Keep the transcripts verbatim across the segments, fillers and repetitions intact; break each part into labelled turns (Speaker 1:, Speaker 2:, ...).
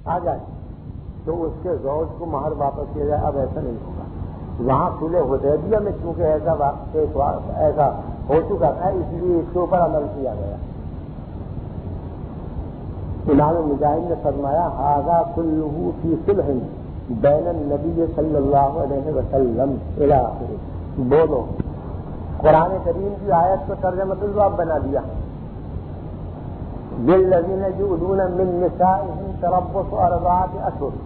Speaker 1: آ جائے تو اس کے زوج کو مہر واپس کیا جائے. اب ایسا نہیں ہوگا. وہاں صلح حدیبیہ میں چونکہ ایسا واقع ایسا ہو چکا تھا اس لیے اس کے اوپر عمل کیا گیا. امام مجاہد نے فرمایا ھذا کلہ فی صلح بین النبی صلی اللہ علیہ وسلم الی آخرہ. بولو قرآن کریم کی آیت کو ترجمۃ الباب بنا دیا. بالذین یؤلون من نسائهم تربص اربعۃ اشہر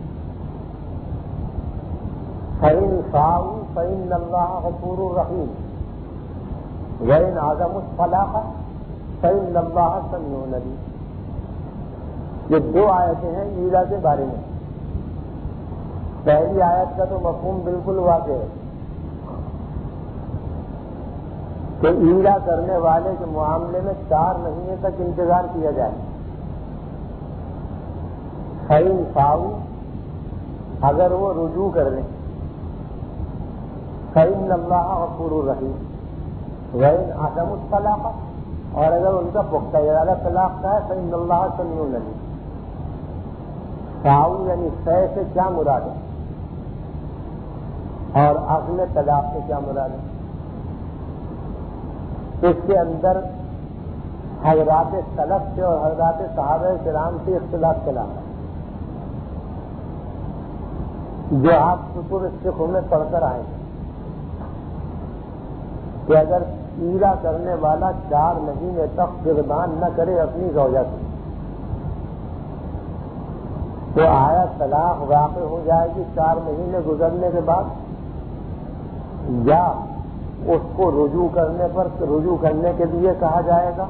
Speaker 1: فإن فاؤوا فإن اللہ غفور رحیم وإن عزموا الطلاق فإن اللہ سمیع علیم. یہ دو آیتیں ہیں ایلا کے بارے میں. پہلی آیت کا تو مفہوم بالکل واضح ہے کہ ایلا کرنے والے کے معاملے میں چار مہینے تک انتظار کیا جائے. فإن فاؤوا اگر وہ رجوع کر لیں فإن اللہ غفور رحیم وإن عزموا الطلاق اور اگر ان کا پختہ ارادہ طلاق کا ہے فإن اللہ سمیع علیم. فاؤ یعنی فے سے کیا مراد ہے اور عزم طلاق سے کیا مراد ہے؟ اس کے اندر حضرات سلف سے اور حضرات صحابہ کرام سے اختلاف چلا ہے جو آپ کتب فقہ میں پڑھ کر آئے ہیں کہ اگر ایلا کرنے والا چار مہینے تک فقدان نہ کرے اپنی زوجہ سے تو آیا طلاق واقع ہو جائے گی چار مہینے گزرنے کے بعد یا اس کو رجوع کرنے پر رجوع کرنے کے لیے کہا جائے گا؟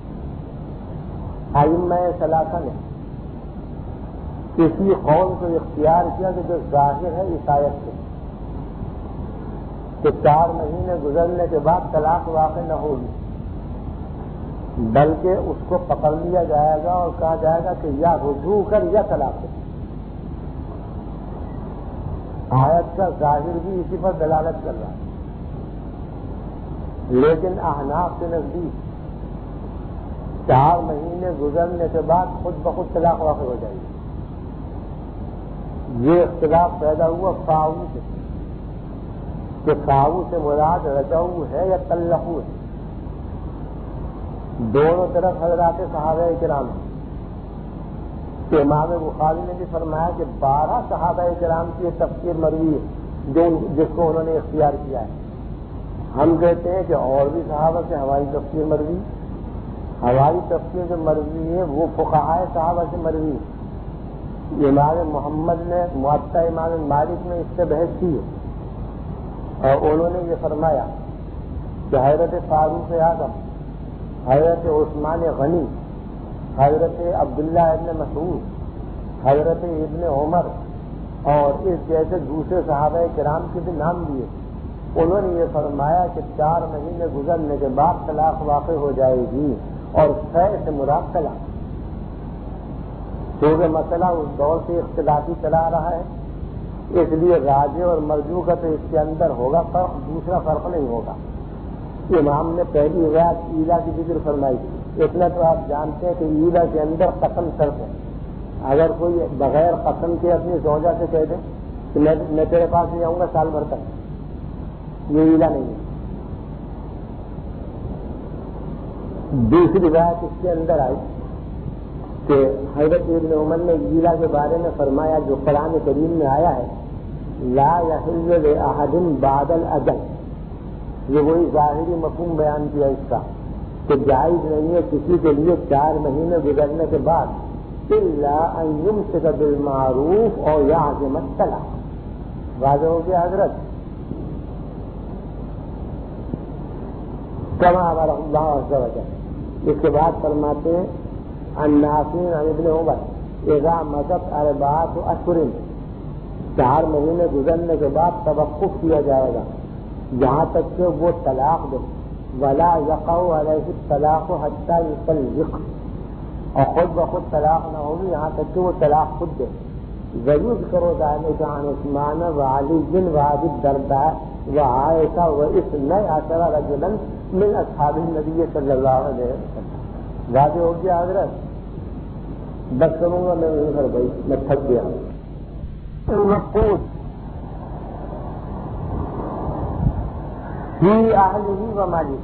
Speaker 1: ائمہ ثلاثہ نے اسی قول کو اختیار کیا کہ جو ظاہر ہے اس آیت سے کہ چار مہینے گزرنے کے بعد طلاق واقع نہ ہوگی بلکہ اس کو پکڑ لیا جائے گا اور کہا جائے گا کہ یا رجوع کر یا طلاق کر. آیت کا ظاہر بھی اسی پر دلالت کر رہا ہے لیکن احناف کے نزدیک چار مہینے گزرنے کے بعد خود بخود طلاق واقع ہو جائے گی. یہ اختلاف پیدا ہوا فاؤ سے کہ فاؤ سے مراد رجعو ہے یا طلقو ہے. دونوں طرف حضرات صحابہ کرام ہیں کہ امام بخاری نے بھی فرمایا کہ بارہ صحابہ کرام کی تفسیر مروی ہے جو جس کو انہوں نے اختیار کیا ہے. ہم کہتے ہیں کہ اور بھی صحابہ سے ہماری تفسیر مروی ہماری تفسیر جو مروی ہے وہ فقہائے صحابہ سے مروی ہے. امام محمد نے موطا امام مالک میں اس سے بحث کی ہے اور انہوں نے یہ فرمایا کہ حضرت فاروق اعظم حضرت عثمان غنی حضرت عبداللہ ابن مسعود حضرت ابن عمر اور اس جیسے دوسرے صحابہ کرام کے بھی نام دیے. انہوں نے یہ فرمایا کہ چار مہینے گزرنے کے بعد طلاق واقع ہو جائے گی اور فے سے مراد طلاق. کیونکہ مسئلہ اس دور سے اختلافی چلا رہا ہے اس لیے راجع اور مرجوع کا تو اس کے اندر ہوگا فرق دوسرا فرق نہیں ہوگا. امام نے پہلی روایت ایلا کی ذکر فرمائی اتنا تو آپ جانتے ہیں کہ ایلا کے اندر قسم شرط ہے. اگر کوئی بغیر قسم کے اپنی زوجہ سے کہہ دے کہ میں تیرے پاس نہیں آؤں گا سال بھر تک یہ ایلا نہیں ہے. دوسری بات اس کے اندر آئی کہ حضرت ابن عمر نے ایلا کے بارے میں فرمایا جو قرآن کریم میں آیا ہے لا یحل لأحد بعد الاجل. یہ وہی ظاہری مفہوم بیان کیا اس کا کہ جائز نہیں ہے کسی کے لیے چار مہینے گزرنے کے بعد الا ان یمسک بالمعروف اور یعزم الطلاق. واضح ہو گیا حضرت؟ کما امر اللہ عز وجل. اس کے بعد فرماتے ہیں النافع عن ابن عمر اذا مضت اربعۃ اشہر چار مہینے گزرنے کے بعد توقف کیا جائے گا جہاں تک کہ وہ طلاق دے ولا یقع علیہ الطلاق حتی یطلق اور خود بخود طلاق نہ ہوگی یہاں تک کہ وہ طلاق خود دے. ضرور کرو ذلک عن عثمان وعلی وابی الدرداء وعائشہ واثنی عشر رجلا من اصحاب النبی صلی اللہ علیہ وسلم. واضح ہو گیا حضرت؟ بس کروں گا میں نہیں کر بھائی، میں تھک گیا. المفقود فی اہلہ و مالہ،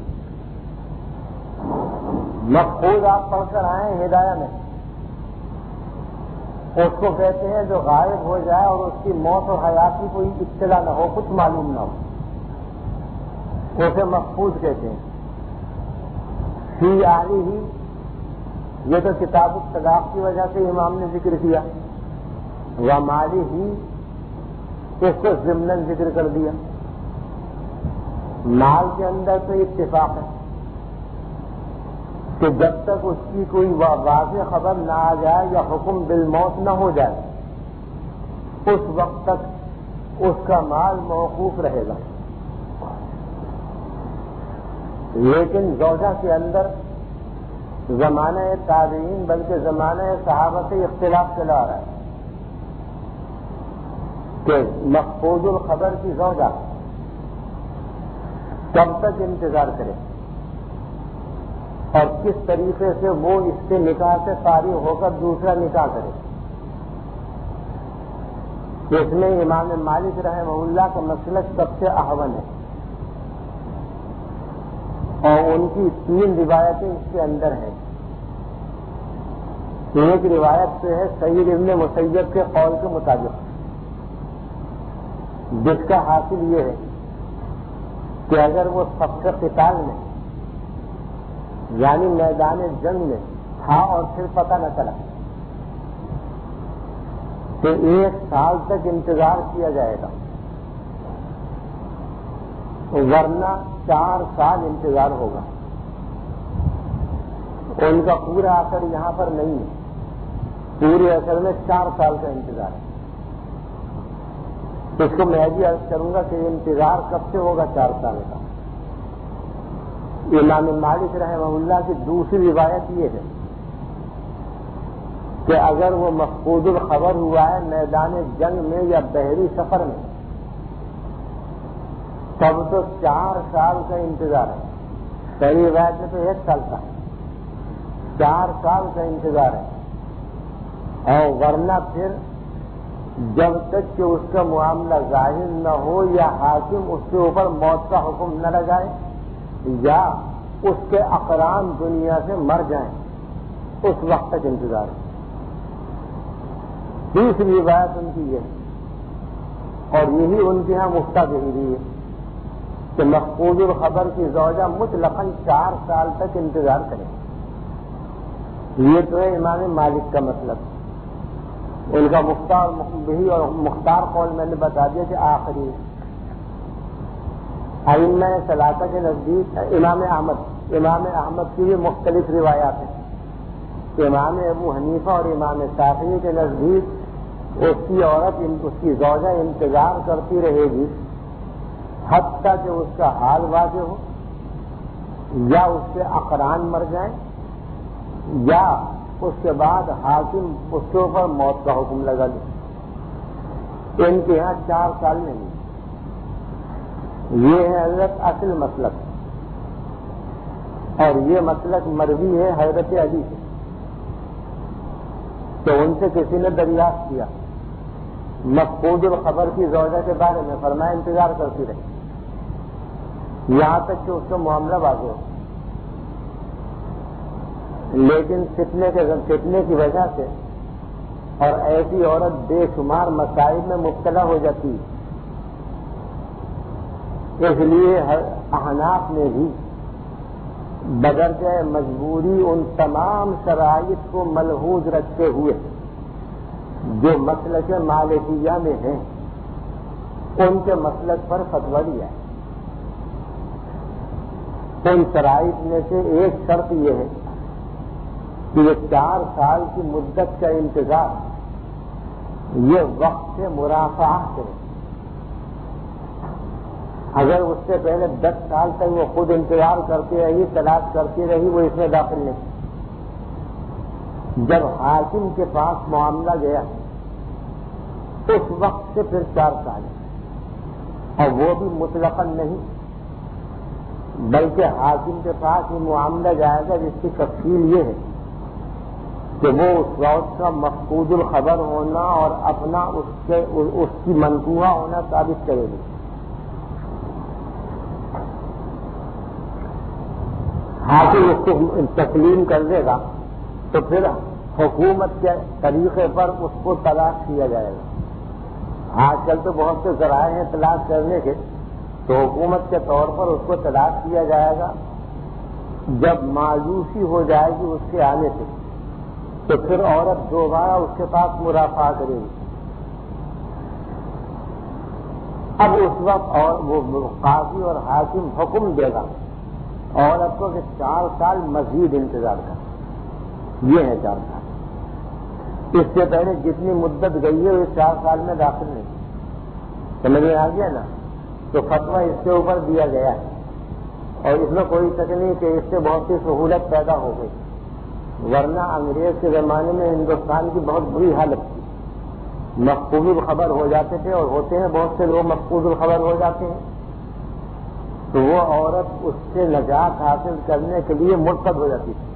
Speaker 1: مفقود آپ پڑھ کر آئے ہدایہ میں، اس کو کہتے ہیں جو غائب ہو جائے اور اس کی موت اور حیات کی کوئی اطلاع نہ ہو، کچھ معلوم نہ ہو، اسے مفقود کہتے ہیں. فی اہلہ، یہ تو کتاب الطلاق کی وجہ سے امام نے ذکر کیا. و مالہ، اس کو ضمناً ذکر کر دیا. مال کے اندر تو اتفاق ہے کہ جب تک اس کی کوئی واضح خبر نہ آ جائے یا حکم بالموت نہ ہو جائے، اس وقت تک اس کا مال موقوف رہے گا. لیکن زوجہ کے اندر زمانہ تابعین بلکہ زمانہ صحابہ سے اختلاف چلا آ رہا ہے کہ مفقود الخبر کی زوجہ کب تک انتظار کرے اور کس طریقے سے وہ اس سے نکاح سے فارغ ہو کر دوسرا نکاح کرے. اس میں امام مالک رحمہ اللہ کا مسلک سب سے اہون ہے اور ان کی تین روایتیں اس کے اندر ہیں. ایک روایت سے ہے سعید ابن مسیب کے قول کے مطابق، جس کا حاصل یہ ہے کہ اگر وہ صف قتال میں یعنی میدان جنگ میں تھا اور پھر پتہ نہ چلا تو ایک سال تک انتظار کیا جائے گا، ورنہ چار سال انتظار ہوگا. ان کا پورا اثر یہاں پر نہیں ہے، پورے اثر میں چار سال کا انتظار ہے. اس کو میں بھی عرض کروں گا کہ انتظار کب سے ہوگا چار سال کا. امام مالک رحمہ اللہ کی دوسری روایت یہ ہے کہ اگر وہ مفقود الخبر ہوا ہے میدان جنگ میں یا بحری سفر میں تب تو چار سال کا انتظار ہے. پہلی روایت میں تو ایک سال کا، چار سال کا انتظار ہے. اور ورنہ پھر جب تک کہ اس کا معاملہ ظاہر نہ ہو یا حاکم اس کے اوپر موت کا حکم نہ لگائے یا اس کے اقران دنیا سے مر جائیں، اس وقت تک انتظار ہے. تیسری روایت ان کی یہ ہے اور یہی ان کے ہاں مفتہ ظہیری ہے کہ مفقود الخبر کی زوجہ مطلقاً چار سال تک انتظار کرے. یہ تو ہے امام مالک کا مطلب. ان کا مختار بھی اور مختار قول میں نے بتا دیا کہ آخری ائمہ ثلاثہ کے نزدیک امام احمد امام احمد کی بھی مختلف روایات ہیں. امام ابو حنیفہ اور امام شافعی کے نزدیک اس کی عورت اس کی زوجہ انتظار کرتی رہے گی حتیٰ کہ اس کا حال واضح ہو یا اس کے اقران مر جائیں یا اس کے بعد حاکم اس کے اوپر موت کا حکم لگا دے. ان کے یہاں چار سال نہیں. یہ ہے حضرت اصل مسلک اور یہ مسلک مروی ہے حضرت علی سے. تو ان سے کسی نے دریافت کیا مفقود الخبر کی زوجہ کے بارے میں، فرمایا انتظار کرتی رہی یہاں تک کہ اس کا معاملہ واضح ہو. لیکن فتنے کے فتنے کی وجہ سے اور ایسی عورت بے شمار مسائل میں مبتلا ہو جاتی ہے. اس لیے احناف نے بھی بدرجہ مجبوری ان تمام شرائط کو ملحوظ رکھتے ہوئے جو مسلک مالکیہ میں ہیں ان کے مسلک پر فتویٰ دیا ہے. ان شرائط میں سے ایک شرط یہ ہے کہ یہ چار سال کی مدت کا انتظار یہ وقت سے مرافعہ کرے. اگر اس سے پہلے دس سال تک وہ خود انتظار کرتی رہی تلاش کرتی رہی وہ اس میں داخل نہیں. جب حاکم کے پاس معاملہ گیا اس وقت سے پھر چار سال اور وہ بھی مطلقاً نہیں بلکہ حاکم کے پاس یہ معاملہ جائے گا جس کی تفصیل یہ ہے کہ وہ اس وقت کا مفقود الخبر ہونا اور اپنا اس کے اس کی منقوہ ہونا ثابت کرے گی. حاکم اس کو تسلیم کر دے گا تو پھر حکومت کے طریقے پر اس کو تلاش کیا جائے گا. آج کل تو بہت سے ذرائع ہیں تلاش کرنے کے، تو حکومت کے طور پر اس کو تلاش کیا جائے گا. جب مایوسی ہو جائے گی اس کے آنے سے تو پھر عورت دوبارہ اس کے پاس مرافعہ کرے گی. اب اس وقت اور وہ قاضی اور حاکم حکم دے گا عورت کو کہ چار سال مزید انتظار کر. یہ ہے چار سال. اس سے پہلے جتنی مدت گئی ہے وہ چار سال میں داخل نہیں. سمجھ میں آ گیا نا؟ تو فتویٰ اس کے اوپر دیا گیا ہے اور اس میں کوئی شک نہیں کہ اس سے بہت سی سہولت پیدا ہو گئی. ورنہ انگریز کے زمانے میں ہندوستان کی بہت بری حالت تھی. مفقود الخبر ہو جاتے تھے اور ہوتے ہیں بہت سے لوگ مفقود الخبر ہو جاتے ہیں تو وہ عورت اس سے نجات حاصل کرنے کے لیے مرتد ہو جاتی تھی.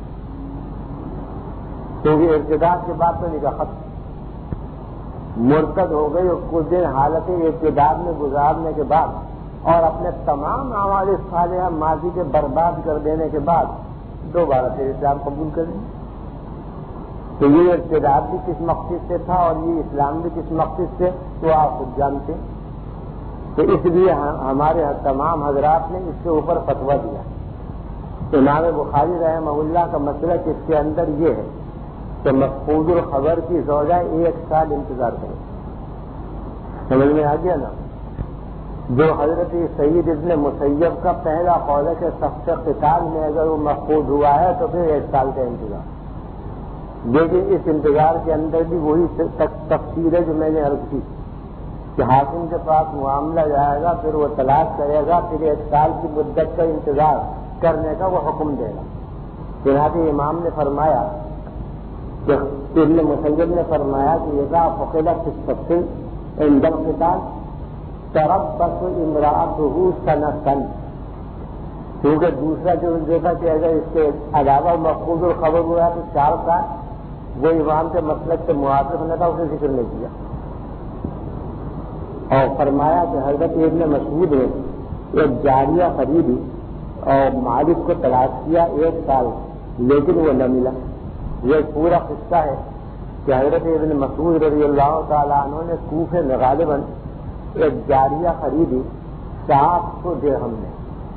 Speaker 1: کیونکہ ارتداد کے بعد تو نکاح ختم. مرتد ہو گئی اور کچھ دن حالت ارتداد میں گزارنے کے بعد اور اپنے تمام اعمال صالحہ ماضی کے برباد کر دینے کے بعد دوبارہ پھر اسلام قبول کر لیں. تو یہ ارتداد بھی کس مقصد سے تھا اور یہ اسلام بھی کس مقصد سے تو آپ خود جانتے ہیں. تو اس لیے ہمارے تمام حضرات نے اس کے اوپر فتویٰ دیا. امام بخاری رحمہ اللہ کا مسلک اس کے اندر یہ ہے کہ مفقود الخبر کی زوجہ ایک سال انتظار کرے. سمجھ میں آ گیا نا؟ جو حضرت سعید ابن مسیب کا پہلا قول ہے کہ سخت قتال میں اگر وہ مفقود ہوا ہے تو پھر ایک سال کا انتظار. لیکن اس انتظار کے اندر بھی وہی تفسیر ہے جو میں نے عرض کی کہ حاکم کے پاس معاملہ جائے گا پھر وہ تلاش کرے گا پھر ایک سال کی مدت کا انتظار کرنے کا وہ حکم دے گا. چنانچہ امام نے فرمایا کہ ابن مسیب نے فرمایا کہ اذا فقدت التفصیل عند القتال تربص امرأته سنة. کیونکہ دوسرا جو دیکھا کہ اگر اس کے علاوہ مفقود الخبر ہوا تو چار سال. وہ امام کے مسلک سے موافق نہ تھا، اسے ذکر نہیں کیا. اور فرمایا کہ حضرت ابن مسعود نے ایک جاریہ خریدی اور مالک کو تلاش کیا ایک سال لیکن وہ نہ ملا. یہ پورا قصہ ہے کہ حضرت ابن مسعود رضی اللہ تعالیٰ عنہ نے کوفے میں غالباً ایک جاریہ خریدی سات سو درہم میں.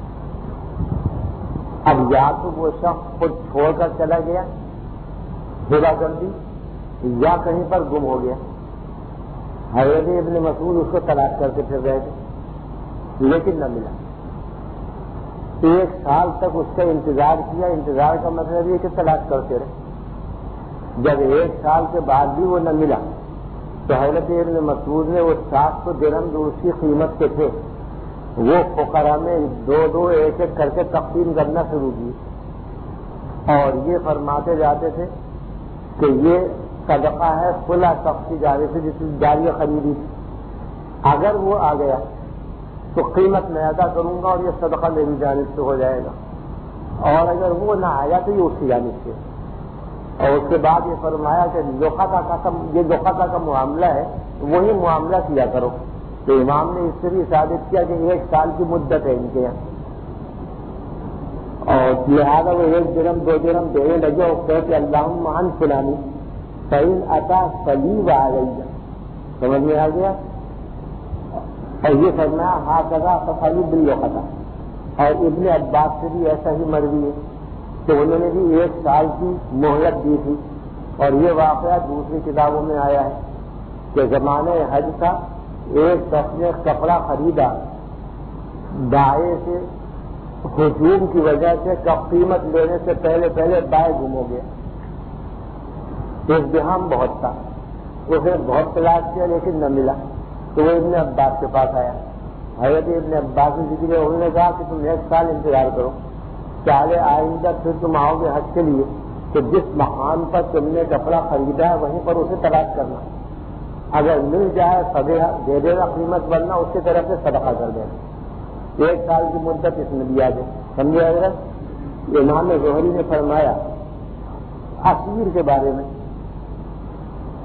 Speaker 1: اب یا تو وہ شخص خود چھوڑ کر چلا گیا ہوا کر دی یا کہیں پر گم ہو گیا. حضرت ابن مسعود اس کو تلاش کرتے پھر رہے تھے لیکن نہ ملا. ایک سال تک اس کا انتظار کیا. انتظار کا مطلب یہ کہ تلاش کرتے رہے. جب ایک سال کے بعد بھی وہ نہ ملا تو حضرت ابن مسعود نے وہ سات سو درہم جو اس کی قیمت کے تھے وہ فقراء میں دو دو ایک ایک کر کے تقسیم کرنا شروع کی اور یہ فرماتے جاتے تھے کہ یہ صدقہ ہے فلاں شخص کی جانب سے جس جاریہ خریدی تھی. اگر وہ آ گیا تو قیمت میں ادا کروں گا اور یہ صدقہ میری جانب سے ہو جائے گا اور اگر وہ نہ آیا تو یہ اس کی جانب سے. اور اس کے بعد یہ فرمایا کہ لقطہ کا یہ لقطہ کا معاملہ ہے وہی معاملہ کیا کرو. تو امام نے اس سے بھی ثابت کیا کہ ایک سال کی مدت ہے ان کے یہاں اور لہٰذا وہ ایک درہم دو درہم دینے لگے اور کہتے اللہم عن فلانی فإن أتى صلیب علیہ. سمجھ میں آ گیا؟ اور یہ فرمایا ہاکذا فصلی باللقطہ. اور ابن عباس سے بھی ایسا ہی مروی ہے کہ انہوں نے بھی ایک سال کی مہلت دی تھی. اور یہ واقعہ دوسری کتابوں میں آیا ہے کہ زمانے حج کا ایک شخص نے کپڑا خریدا دائیں سے ہجوم کی وجہ سے قیمت لینے سے پہلے پہلے دائیں گم ہو گیا. ازدحام بہت تھا. اسے بہت تلاش کیا لیکن نہ ملا تو وہ ابن عباس کے پاس آیا. حضرت ابن عباس نے ذکر انہوں نے کہا کہ تم ایک سال انتظار کرو چاہے آئندہ پھر تم آؤ گے حج کے لیے تو جس مقام پر تم نے کپڑا خریدا ہے وہیں پر اسے تلاش کرنا. اگر مل جائے صدقہ دے دے گا قیمت بننا اس کی طرف سے صدقہ کر دینا. ایک سال کی مدت اس میں دیا گیا. سمجھے حضرت؟ امام ظہری نے فرمایا اسیر کے بارے میں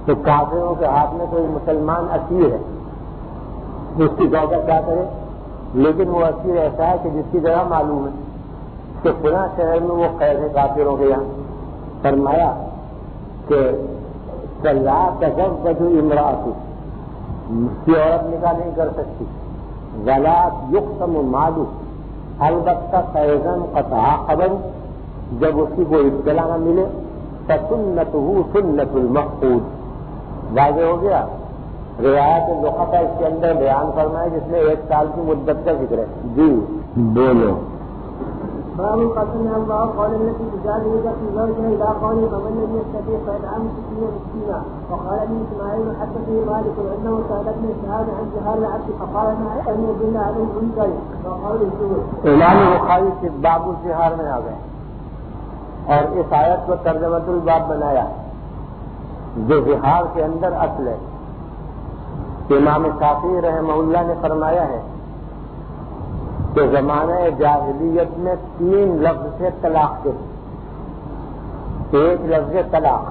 Speaker 1: تو کافروں کے ہاتھ میں کوئی مسلمان اسیر ہے، اس کی زوجہ کیا کرے؟ لیکن وہ اسیر ایسا ہے کہ جس کی جگہ معلوم ہے کہ فلاں شہر میں وہ قید ہے کافروں کے یہاں. فرمایا کہ لا تزوج امرأة، کی عورت نکاح نہیں کر سکتی. ولا یقسم مالو، البتہ فیضاً قطع خبر، جب اس کی کوئی اطلاع نہ ملے. فسنتہ سنت المفقود. واضح ہو گیا. روایت لغت اس کے اندر بیان فرمائے جس میں ایک سال کی مدت کا ذکر ہے. جی بولو.
Speaker 2: باب قسم الله قال التي تجادلك في زوجها إذا قال فمن لم يستطيع فيطعم ستين مسكينا. وقال ابن إسماعيل حدثني مالك أنه سألتني الشهادة عن جهاد العبد فقال ما أن يدل عليه منكر وقال الزور.
Speaker 1: امام بخاری سے باب الزہار میں آ گئے اور اس آیت کو ترجمۃ الباب بنایا جو زہار کے اندر اصل ہے. امام شافعی رحمہ اللہ نے فرمایا ہے کہ زمانہ جاہلیت میں تین لفظ سے طلاق کے. ایک لفظ طلاق،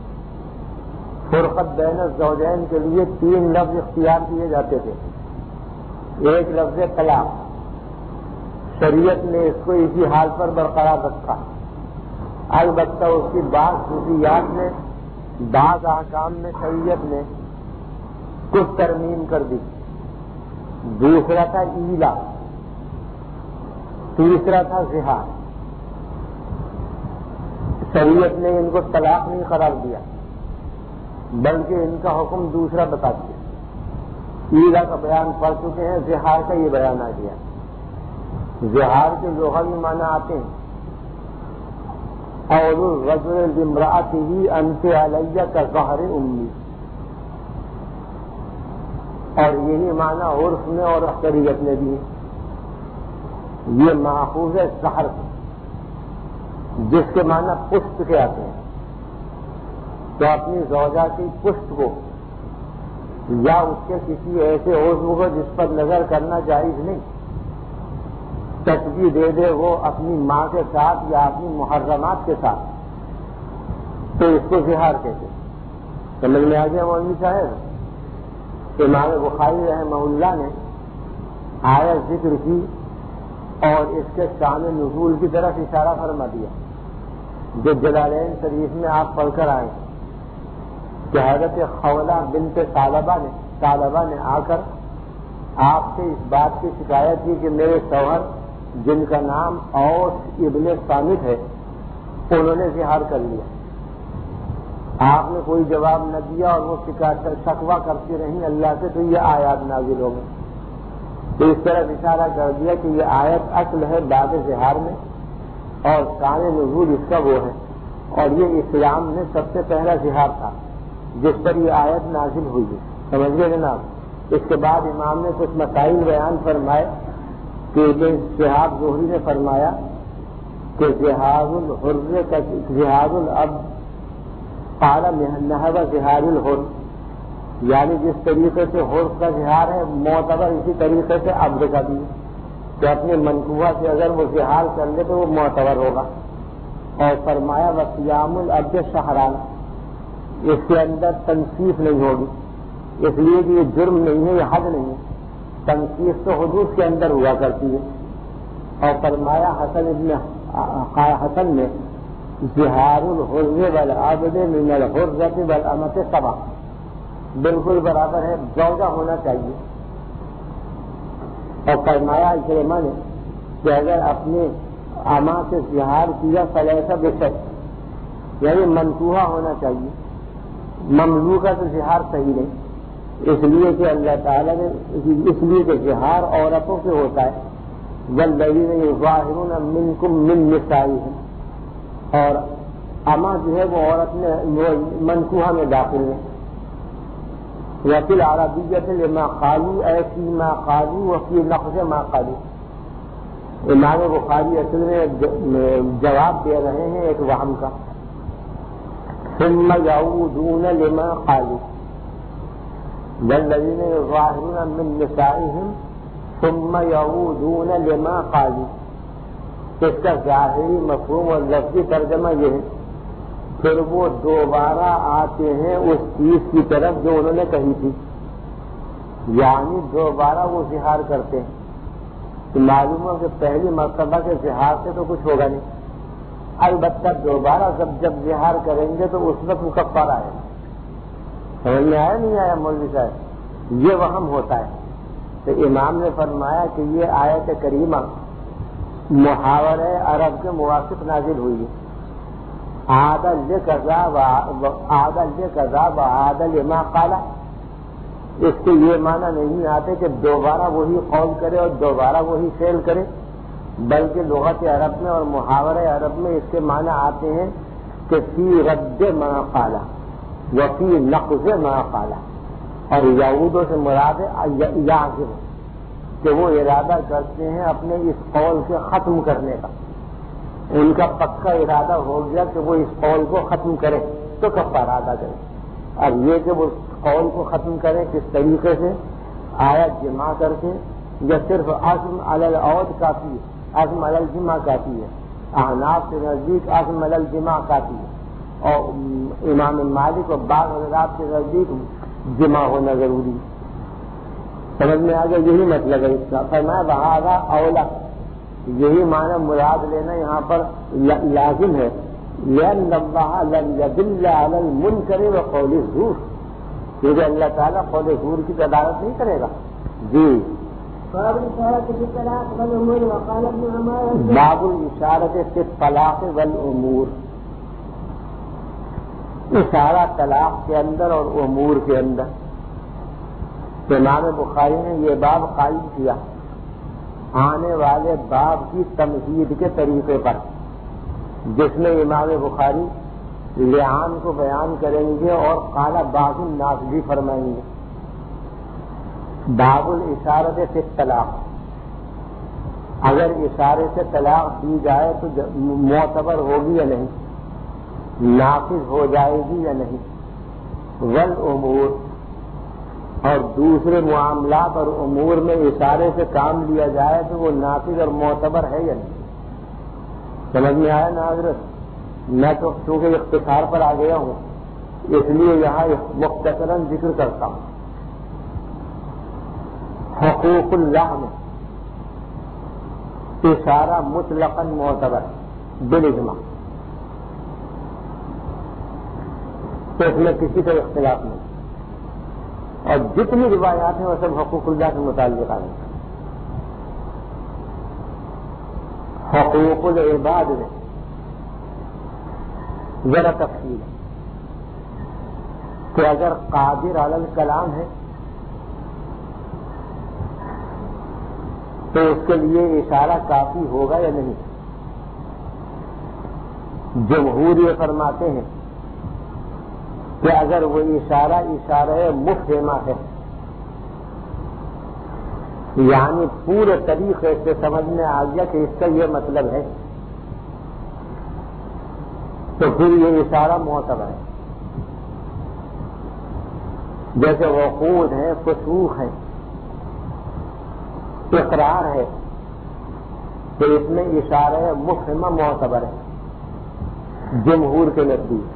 Speaker 1: فرقت بین الزوجین کے لیے تین لفظ اختیار کیے جاتے تھے. ایک لفظ طلاق، شریعت نے اس کو اسی حال پر برقرار رکھا. البتہ اس کی بعض خصوصیات میں، بعض احکام میں شریعت نے کچھ ترمیم کر دی. دوسرا تھا ایلا، تیسرا تھا زہار. شریعت نے ان کو طلاق نہیں قرار دیا بلکہ ان کا حکم دوسرا بتا دیا. ایلا کا بیان پڑھ چکے ہیں، زہار کا یہ بیان آ گیا. زہار کے لغوی معنی آتے ہیں قول الرجل بامرأته انت علی کظہر امی، اور یہی معنی عرف میں اور اکثریت میں بھی ہے. یہ ماخوذ ہے زہر سے جس کے معنی پشت کے آتے ہیں. تو اپنی زوجہ کی پشت کو یا اس کے کسی ایسے عضو کو جس پر نظر کرنا جائز نہیں، تشبیہ دے دے وہ اپنی ماں کے ساتھ یا اپنی محرمات کے ساتھ، تو اس کو زہار کہتے ہیں. سمجھ میں آ گیا مولوی صاحب؟ امام بخاری رحمہ اللہ نے آیت ذکر کی اور اس کے شان نزول کی طرف اشارہ فرما دیا جو جلالین شریف میں آپ پڑھ کر آئے کہ حضرت خولہ بنت ثعلبہ نے ثعلبہ نے آ کر آپ سے اس بات کی شکایت کی کہ میرے شوہر جن کا نام اوس ابن صامت ہے انہوں نے زہار کر لیا. آپ نے کوئی جواب نہ دیا اور وہ شکایت شکوہ کرتی رہیں اللہ سے، تو یہ آیات نازل ہو گئی. تو اس طرح اشارہ کر دیا کہ یہ آیت اصل ہے باب زہار میں اور شان نزول اس کا وہ ہے. اور یہ اسلام میں سب سے پہلا زہار تھا جس پر یہ آیت نازل ہوئی ہے. سمجھ گئے جناب؟ اس کے بعد امام نے کچھ مسائل بیان فرمائے کہ شہاب زہری نے فرمایا کہ زہار الحر کا زہار الاب قال نحو زہار الحر، یعنی جس طریقے سے حر کا زہار ہے معتبر اسی طریقے سے عبد کا بھی، کہ اپنے منقوبہ سے اگر وہ زہار کر لے تو وہ معتبر ہوگا. اور فرمایا وصیام العبد شہران، اس کے اندر تنصیف نہیں ہوگی اس لیے کہ یہ جرم نہیں ہے، یہ حد نہیں ہے. تنصیف تو حدود کے اندر ہوا کرتی ہے. اور فرمایا حسن ابن حسن نے زہار الحر والعبد من الحرۃ والامۃ سوا، بالکل برابر ہے، زوجہ ہونا چاہیے. اور فرمایا اکرمہ نے کہ اگر اپنے اما سے زہار کیا فلیسا بشک، یعنی منصوحہ ہونا چاہیے، مملوکہ تو زہار صحیح نہیں، اس لیے کہ اللہ تعالیٰ نے اس لیے کہ زہار عورتوں سے ہوتا ہے. والذین یظاہرون منکم من نسائہم، اور اما جو ہے وہ عورت میں منصوحہ میں داخل ہے. وفی العربیۃ لما قالوا اے فی ما قالوا وفی لفظ ما قالوا. امام بخاری اصل میں جواب دے رہے ہیں ایک وہم کا. ثم یعودون لما قالوا والذین یظاہرون من نسائہم ثم یعودون لما قالوا. اس کا ظاہری مفہوم اور لفظی ترجمہ یہ ہے پھر وہ دوبارہ آتے ہیں اس چیز کی طرف جو انہوں نے کہی تھی، یعنی دوبارہ وہ اظہار کرتے ہیں. تو معلوم ہو کہ پہلی مرتبہ کے اظہار سے تو کچھ ہوگا نہیں، البتہ دوبارہ جب جب اظہار کریں گے تو اس وقت وہ کفارہ آئے گا. سمجھ میں آیا نہیں آیا مولوی صاحب؟ یہ وہم ہوتا ہے. تو امام نے فرمایا کہ یہ آیت کریمہ محاورہ عرب کے موافق نازل ہوئی ہے. عادل لقضا و عادل لقضا و عادل لما قال. اس کے یہ معنی نہیں آتے کہ دوبارہ وہی قول کرے اور دوبارہ وہی فعل کرے، بلکہ لغت عرب میں اور محاورہ عرب میں اس کے معنی آتے ہیں کہ فی رد ما قال و فی نقض ما قال. اور یہودوں سے مراد یعزم کہ وہ ارادہ کرتے ہیں اپنے اس قول کے ختم کرنے کا. ان کا پکا ارادہ ہو گیا کہ وہ اس قول کو ختم کرے تو کفارہ ادا کرے. اب یہ کہ وہ قول کو ختم کرے کس طریقے سے، آیت جمع کر کے یا صرف عزم علی العود کافی ہے، عزم علی الجمع کافی ہے. احناف کے نزدیک عزم علی الجمع کافی ہے، اور امام مالک اور بعض حضرات کے نزدیک جمع ہونا ضروری ہے. سمجھ میں آ گیا؟ یہی مطلب ہے اس کا. فرمایا بہذا اولا، یہی معنی مراد لینا یہاں پر لازم ہے. لأن اللہ لم يدل على المنکر وقول الزور، کیونکہ اللہ تعالیٰ قول زور کی تدارت نہیں کرے گا. جی
Speaker 2: باب الإشارة في الطلاق والأمور. وقال ابن عمر
Speaker 1: باب الإشارة في الطلاق والأمور. اشارہ طلاق کے اندر اور امور کے اندر. امام بخاری نے یہ باب قائم کیا آنے والے باب کی تمہید کے طریقے پر، جس میں امام بخاری لعان کو بیان کریں گے اور قال بعض الناس بھی فرمائیں گے. باب الاشارۃ فی الطلاق، اگر اشارے سے طلاق دی جائے تو معتبر ہوگی یا نہیں، نافذ ہو جائے گی یا نہیں. والامور، اور دوسرے معاملات اور امور میں اشارے سے کام لیا جائے تو وہ نافذ اور معتبر ہے یا نہیں. سمجھ میں آیا نا حضرت؟ میں تو چونکہ اختصار پر آ گیا ہوں اس لیے یہاں مختصراً ذکر کرتا ہوں. حقوق اللہ میں اشارہ مطلقاً معتبر بالاجماع، تو اس میں کسی کا اختلاف نہیں، اور جتنی روایات ہیں وہ سب حقوق اللہ سے متعلق آئیں. حقوق العباد میں ذرا تفصیل ہے کہ اگر قادر علی الکلام ہے تو اس کے لیے اشارہ کافی ہوگا یا نہیں. جمہور یہ فرماتے ہیں کہ اگر وہ اشارہ اشارہ مفہمہ ہے، یعنی پورے طریقے سے سمجھ میں آ گیا کہ اس کا یہ مطلب ہے، تو پھر یہ اشارہ معتبر ہے. جیسے وقود ہے، فسوق ہے، اقرار ہے، تو اس میں اشارہ مفہمہ معتبر ہے جمہور کے نزدیک.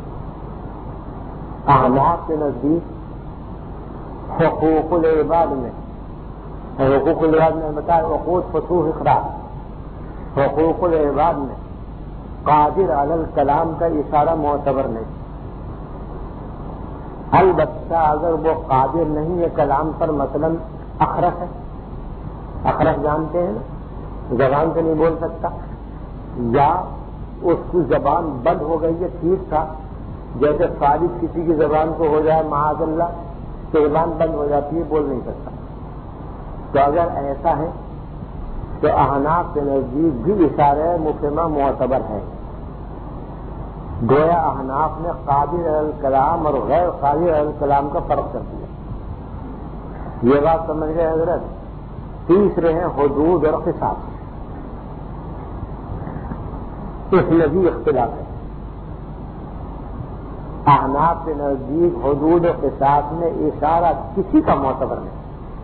Speaker 1: احناف کے نزدیک حقوق العباد میں، حقوق العباد میں بتایا وقود فسوق اقرار، حقوق العباد میں قادر علی الکلام کا اشارہ معتبر نہیں. البتہ اگر وہ قادر نہیں ہے کلام پر، مثلا اخرس ہے، اخرس جانتے ہیں نا، زبان سے نہیں بول سکتا، یا اس کی زبان بند ہو گئی ہے، ٹھیک تھا، جیسے فارغ کسی کی زبان کو ہو جائے معاذ اللہ تو زبان بند ہو جاتی ہے، بول نہیں سکتا. تو اگر ایسا ہے تو احناف کے نزدیک بھی اشارہ مفہمہ معتبر ہے. گویا احناف نے قادر علی الکلام اور غیر قادر علی الکلام کا فرق کر دیا. یہ بات سمجھ گئے حضرت؟ تیسرے ہیں حدود اور قصاص. اس میں بھی اختلاف ہے. احناف کے نزدیک حدود و قصاص میں اشارہ کسی کا معتبر نہیں،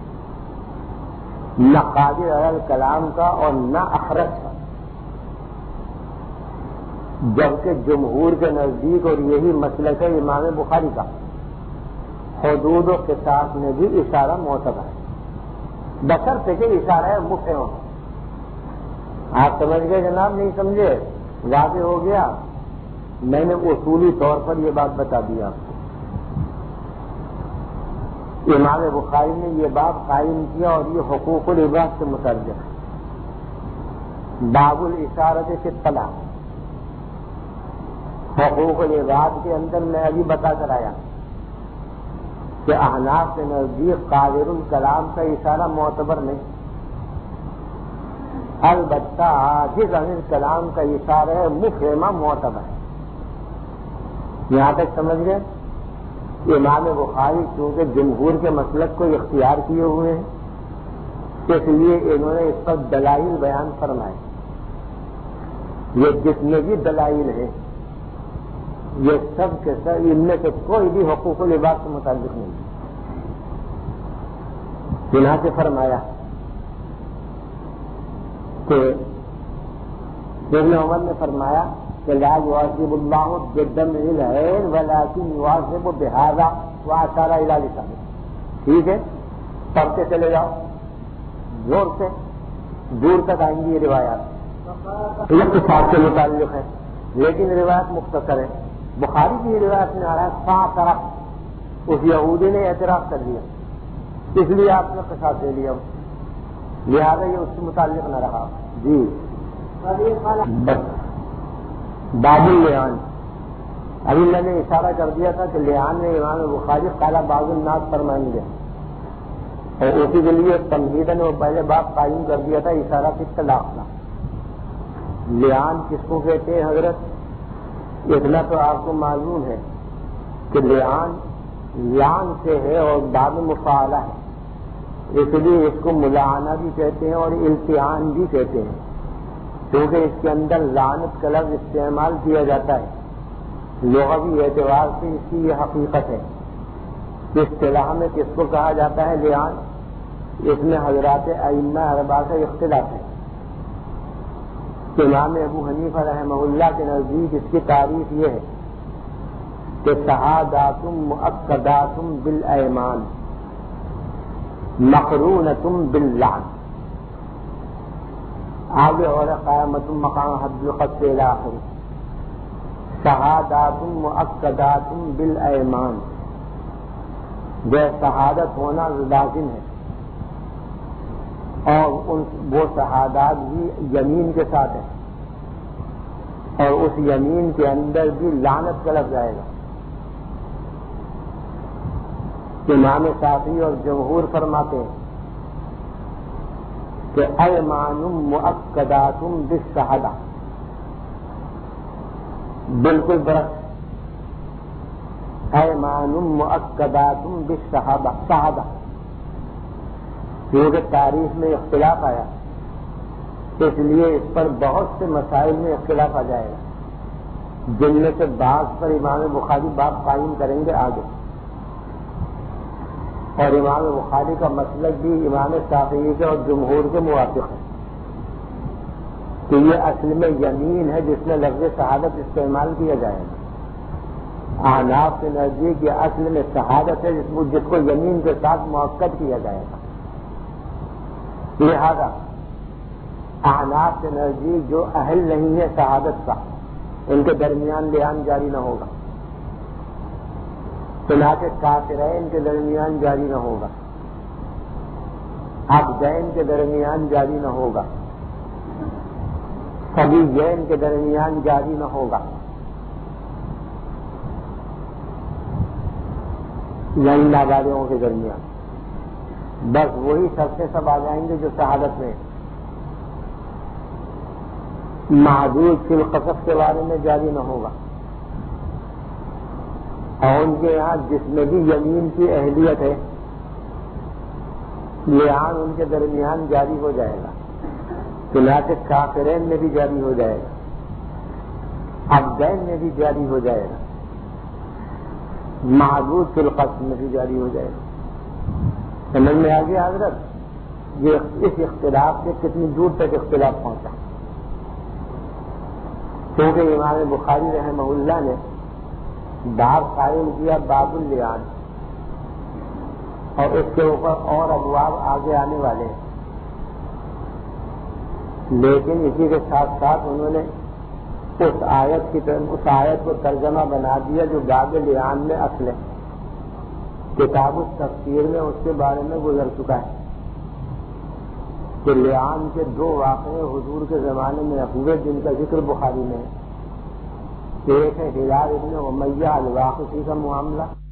Speaker 1: نہ قادر علی الکلام کا اور نہ اخرس کا. جبکہ جمہور کے نزدیک اور یہی مسلک ہے امام بخاری کا، حدود و قصاص میں بھی اشارہ معتبر ہے، بشرطے کہ اشارہ مفہم ہو۔ آپ سمجھ گئے جناب؟ نہیں سمجھے؟ واضح ہو گیا؟ میں نے اصولی طور پر یہ بات بتا دی آپ کو۔ امام بخاری نے یہ باب قائم کیا اور یہ حقوق العباد سے متعلق ہے۔ باب الاشارۃ فی الطلاق، حقوق العباد کے اندر میں ابھی بتا کر آیا کہ احناف کے نزدیک قادر الکلام کا اشارہ معتبر نہیں، البتہ عاجز عن الکلام کا اشارہ ہے مفہمہ معتبر ہے۔ یہاں تک سمجھ گئے؟ امام بخاری چونکہ جمہور کے مسلک کو اختیار کیے ہوئے ہیں اس لیے انہوں نے اس پر دلائل بیان فرمائے۔ یہ جتنے بھی دلائل ہیں یہ سب کے سب ان میں سے کوئی بھی حقوق العباد سے متعلق نہیں۔ چنانچہ فرمایا کہ ابن عمر نے فرمایا کہ لا يعذب اللہ بالدمع العین ولكن يعذب بهذا واشار الى لسانه۔ ٹھیک ہے، پڑھتے چلے جاؤ زور سے، دور تک آئیں گی یہ روایات، یہ قصاص سے متعلق ہے لیکن روایت مختصر ہے۔ بخاری کی روایت میں آ رہا ہے فا طرف اس یہودی نے اعتراف کر دیا اس لیے آپ نے قصاص دے لیا، لہذا یہ اس سے متعلق نہ رہا۔ جی بس باب اللعان، ابھی میں نے اشارہ کر دیا تھا کہ لعان میں امام بخاری قال بعض الناس فرمائیں گے اور اسی کے لیے تمہیداً وہ پہلے باب قائم کر دیا تھا اشارہ کی طلاق کا۔ لعان کس کو کہتے ہیں حضرت؟ اتنا تو آپ کو معلوم ہے کہ لعان لعن سے ہے اور باب مفاعلہ ہے، اس لیے اس کو ملعنہ بھی کہتے ہیں اور التعان بھی کہتے ہیں، کیونکہ اس کے اندر لعنت کا لفظ استعمال کیا جاتا ہے۔ لغوی اعتبار سے اس کی یہ حقیقت ہے۔ اصطلاح میں کس کو کہا جاتا ہے لعان؟ اس میں حضرات ائمہ اربعہ کا اختلاف ہے۔ امام ابو حنیفہ رحمہ اللہ کے نزدیک اس کی تعریف یہ ہے کہ شہادات مؤکدات بالایمان مقرونۃ باللعن، آگے اور قیامت مقام حد القدس الی آخر، شہادات مؤکدات بالایمان، جو شہادت ہونا لازم ہے اور ان وہ شہادات بھی یمین کے ساتھ ہے اور اس یمین کے اندر بھی لعنت کا لفظ آئے گا۔ امام شافعی اور جمہور فرماتے ہیں کہ ایمان مؤکدات بالشہادہ، بالکل برعکس، ایمان مؤکدات بالشہادہ، شہادہ، کیونکہ تاریخ میں اختلاف آیا اس لیے اس پر بہت سے مسائل میں اختلاف آ جائے گا، جن میں سے بعض پر امام بخاری باب قائم کریں گے آگے، اور امام بخاری کا مسلک بھی امام شافعی کے اور جمہور کے موافق ہے کہ یہ اصل میں یمین ہے جس میں لفظ شہادت استعمال کیا جائے گا۔ احناف کے نزدیک یہ اصل میں شہادت ہے جس کو یمین کے ساتھ مؤکد کیا جائے گا، لہذا احناف کے نزدیک جو اہل نہیں ہے شہادت کا ان کے درمیان لعان جاری نہ ہوگا، چنانچہ کافرین کے درمیان جاری نہ ہوگا، عبدین کے درمیان جاری نہ ہوگا، صبیین کے درمیان جاری نہ ہوگا، یعنی نابالغوں کے درمیان، بس وہی سب سے سب آ جائیں گے جو شہادت میں معدود فی القصص کے بارے میں جاری نہ ہوگا، اور ان کے یہاں جس میں بھی یمین کی اہلیت ہے لعان ان کے درمیان جاری ہو جائے گا، چنانچہ کافرین میں بھی جاری ہو جائے گا، عبدین میں بھی جاری ہو جائے گا، معدود فی القصص میں بھی جاری ہو جائے گا۔ سمجھ میں آ گیا حضرت؟ یہ اس اختلاف سے کتنی دور تک اختلاف پہنچا۔ کیونکہ امام بخاری رحمہ اللہ نے باب قائم کیا باب اللیان، اور اس کے اوپر اور ابواب آگے آنے والے ہیں، لیکن اسی کے ساتھ ساتھ انہوں نے اس آیت کی اس آیت کو ترجمہ بنا دیا جو باب لیان میں اصل ہے، کتاب التفسیر میں اس کے بارے میں گزر چکا ہے کہ لیان کے دو واقعے حضور کے زمانے میں ہوئے جن کا ذکر بخاری میں ہے۔ ایک ہے ہلال ابن امیہ الواقفی کا معاملہ،